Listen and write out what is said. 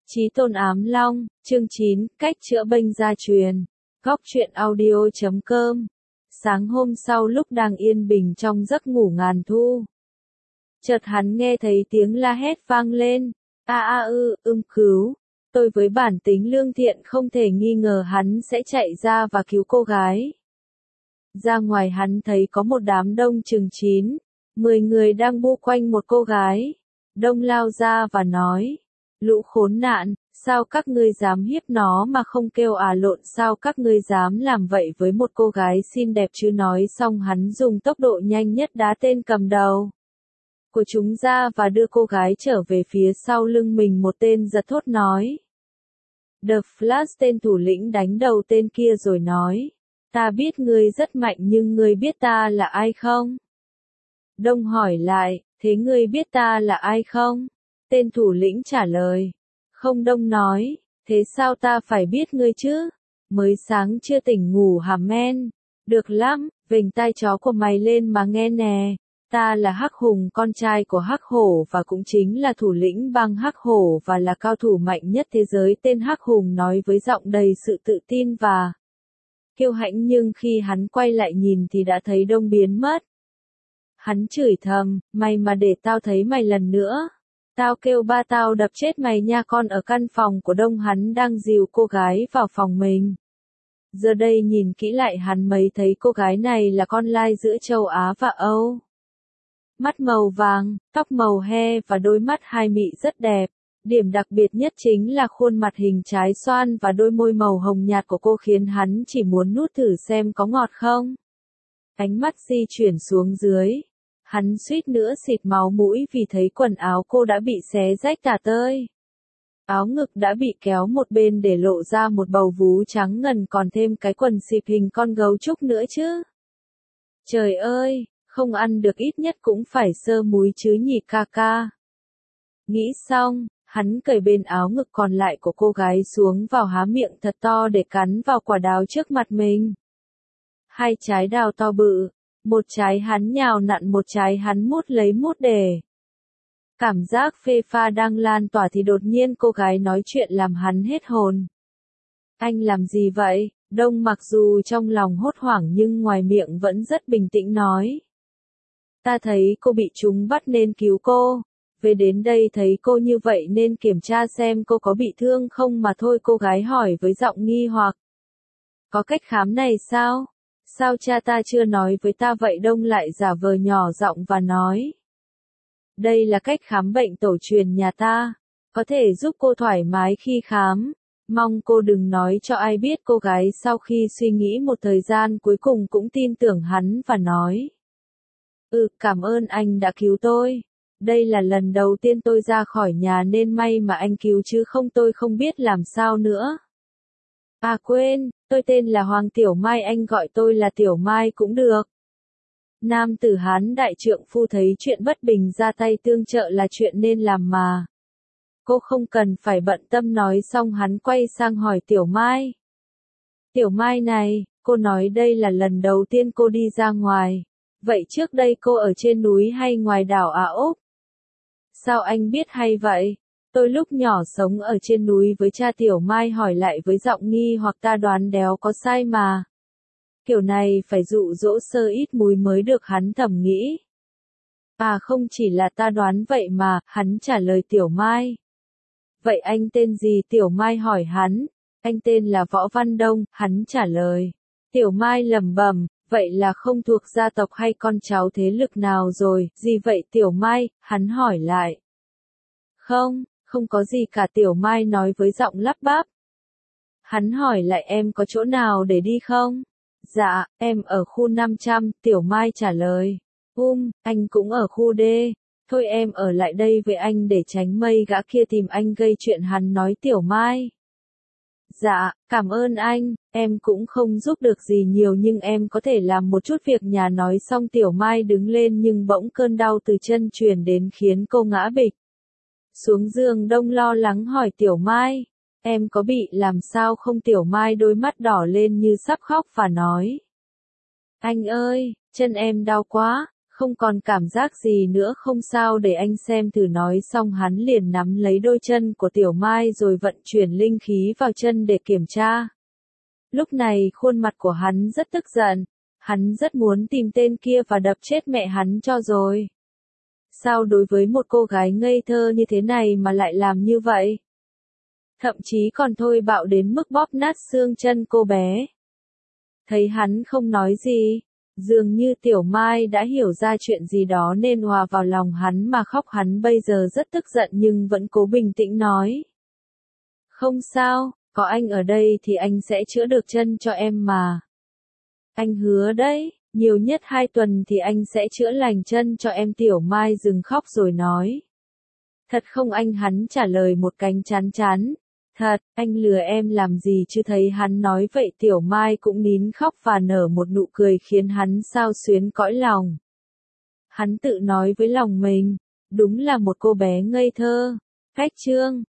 Chí Tôn Ám Long, chương 9, cách chữa bệnh gia truyền. Góc truyện audio.com. Sáng hôm sau lúc đang yên bình trong giấc ngủ ngàn thu, chợt hắn nghe thấy tiếng la hét vang lên. Cứu. Tôi với bản tính lương thiện không thể nghi ngờ hắn sẽ chạy ra và cứu cô gái. Ra ngoài hắn thấy có một đám đông chừng 9-10 người đang bu quanh một cô gái. Đông lao ra và nói: Lũ khốn nạn, sao các ngươi dám hiếp nó mà không kêu lộn, sao các ngươi dám làm vậy với một cô gái xinh đẹp chứ? Nói xong hắn dùng tốc độ nhanh nhất đá tên cầm đầu của chúng ra và đưa cô gái trở về phía sau lưng mình. Một tên giật thốt nói: The Flash. Tên thủ lĩnh đánh đầu tên kia rồi nói: Ta biết ngươi rất mạnh nhưng ngươi biết ta là ai không? Đông hỏi lại: Thế ngươi biết ta là ai không? Tên thủ lĩnh trả lời: Không. Đông nói: Thế sao ta phải biết ngươi chứ? Mới sáng chưa tỉnh ngủ hả men? Được lắm, vểnh tai chó của mày lên mà nghe nè. Ta là Hắc Hùng, con trai của Hắc Hổ và cũng chính là thủ lĩnh bang Hắc Hổ và là cao thủ mạnh nhất thế giới. Tên Hắc Hùng nói với giọng đầy sự tự tin và kiêu hãnh, nhưng khi hắn quay lại nhìn thì đã thấy Đông biến mất. Hắn chửi thầm: Mày mà để tao thấy mày lần nữa, tao kêu ba tao đập chết mày nha. Con ở căn phòng của Đông, hắn đang dìu cô gái vào phòng mình. Giờ đây nhìn kỹ lại hắn mới thấy cô gái này là con lai giữa châu Á và Âu. Mắt màu vàng, tóc màu he và đôi mắt hai mị rất đẹp. Điểm đặc biệt nhất chính là khuôn mặt hình trái xoan và đôi môi màu hồng nhạt của cô khiến hắn chỉ muốn nuốt thử xem có ngọt không. Ánh mắt di chuyển xuống dưới. Hắn suýt nữa xịt máu mũi vì thấy quần áo cô đã bị xé rách tả tơi. Áo ngực đã bị kéo một bên để lộ ra một bầu vú trắng ngần, còn thêm cái quần xịp hình con gấu trúc nữa chứ. Trời ơi, không ăn được ít nhất cũng phải sơ múi chứ nhỉ ca ca. Nghĩ xong, hắn cởi bên áo ngực còn lại của cô gái xuống vào há miệng thật to để cắn vào quả đào trước mặt mình. 2 trái đào to bự. Một trái hắn nhào nặn, một trái hắn mút lấy mút để. Cảm giác phê pha đang lan tỏa thì đột nhiên cô gái nói chuyện làm hắn hết hồn. Anh làm gì vậy? Đông mặc dù trong lòng hốt hoảng nhưng ngoài miệng vẫn rất bình tĩnh nói: Ta thấy cô bị chúng bắt nên cứu cô. Về đến đây thấy cô như vậy nên kiểm tra xem cô có bị thương không mà thôi. Cô gái hỏi với giọng nghi hoặc: Có cách khám này sao? Sao cha ta chưa nói với ta vậy? Đông lại giả vờ nhỏ giọng và nói: Đây là cách khám bệnh tổ truyền nhà ta, có thể giúp cô thoải mái khi khám. Mong cô đừng nói cho ai biết. Cô gái sau khi suy nghĩ một thời gian cuối cùng cũng tin tưởng hắn và nói: Cảm ơn anh đã cứu tôi. Đây là lần đầu tiên tôi ra khỏi nhà nên may mà anh cứu chứ không tôi không biết làm sao nữa. Quên, tôi tên là Hoàng Tiểu Mai, anh gọi tôi là Tiểu Mai cũng được. Nam tử Hán đại trượng phu thấy chuyện bất bình ra tay tương trợ là chuyện nên làm mà. Cô không cần phải bận tâm. Nói xong hắn quay sang hỏi Tiểu Mai: Tiểu Mai này, cô nói đây là lần đầu tiên cô đi ra ngoài. Vậy trước đây cô ở trên núi hay ngoài đảo Úc? Sao anh biết hay vậy? Tôi lúc nhỏ sống ở trên núi với cha. Tiểu Mai hỏi lại với giọng nghi hoặc: Ta đoán đéo có sai mà. Kiểu này phải dụ dỗ sơ ít múi mới được, hắn thầm nghĩ. Không chỉ là ta đoán vậy mà, hắn trả lời Tiểu Mai. Vậy anh tên gì? Tiểu Mai hỏi hắn. Anh tên là Võ Văn Đông, hắn trả lời. Tiểu Mai lẩm bẩm: Vậy là không thuộc gia tộc hay con cháu thế lực nào rồi? Gì vậy Tiểu Mai? Hắn hỏi lại. Không có gì cả, Tiểu Mai nói với giọng lắp bắp. Hắn hỏi lại: Em có chỗ nào để đi không? Dạ, em ở khu 500, Tiểu Mai trả lời. Anh cũng ở khu D. Thôi em ở lại đây với anh để tránh mấy gã kia tìm anh gây chuyện, hắn nói Tiểu Mai. Dạ, cảm ơn anh, em cũng không giúp được gì nhiều nhưng em có thể làm một chút việc nhà. Nói xong Tiểu Mai đứng lên nhưng bỗng cơn đau từ chân truyền đến khiến cô ngã bịch xuống giường. Đông lo lắng hỏi Tiểu Mai: Em có bị làm sao không? Tiểu Mai đôi mắt đỏ lên như sắp khóc và nói: Anh ơi, chân em đau quá. Không còn cảm giác gì nữa, không sao, để anh xem thử, nói xong hắn liền nắm lấy đôi chân của Tiểu Mai rồi vận chuyển linh khí vào chân để kiểm tra. Lúc này khuôn mặt của hắn rất tức giận, hắn rất muốn tìm tên kia và đập chết mẹ hắn cho rồi. Sao đối với một cô gái ngây thơ như thế này mà lại làm như vậy? Thậm chí còn thôi bạo đến mức bóp nát xương chân cô bé. Thấy hắn không nói gì, dường như Tiểu Mai đã hiểu ra chuyện gì đó nên hòa vào lòng hắn mà khóc. Hắn bây giờ rất tức giận nhưng vẫn cố bình tĩnh nói. Không sao, có anh ở đây thì anh sẽ chữa được chân cho em mà. Anh hứa đấy, nhiều nhất 2 tuần thì anh sẽ chữa lành chân cho em. Tiểu Mai dừng khóc rồi nói. Thật không anh? Hắn trả lời một cánh chán chán. Thật, anh lừa em làm gì chứ? Thấy hắn nói vậy Tiểu Mai cũng nín khóc và nở một nụ cười khiến hắn xao xuyến cõi lòng. Hắn tự nói với lòng mình, đúng là một cô bé ngây thơ. Cách chương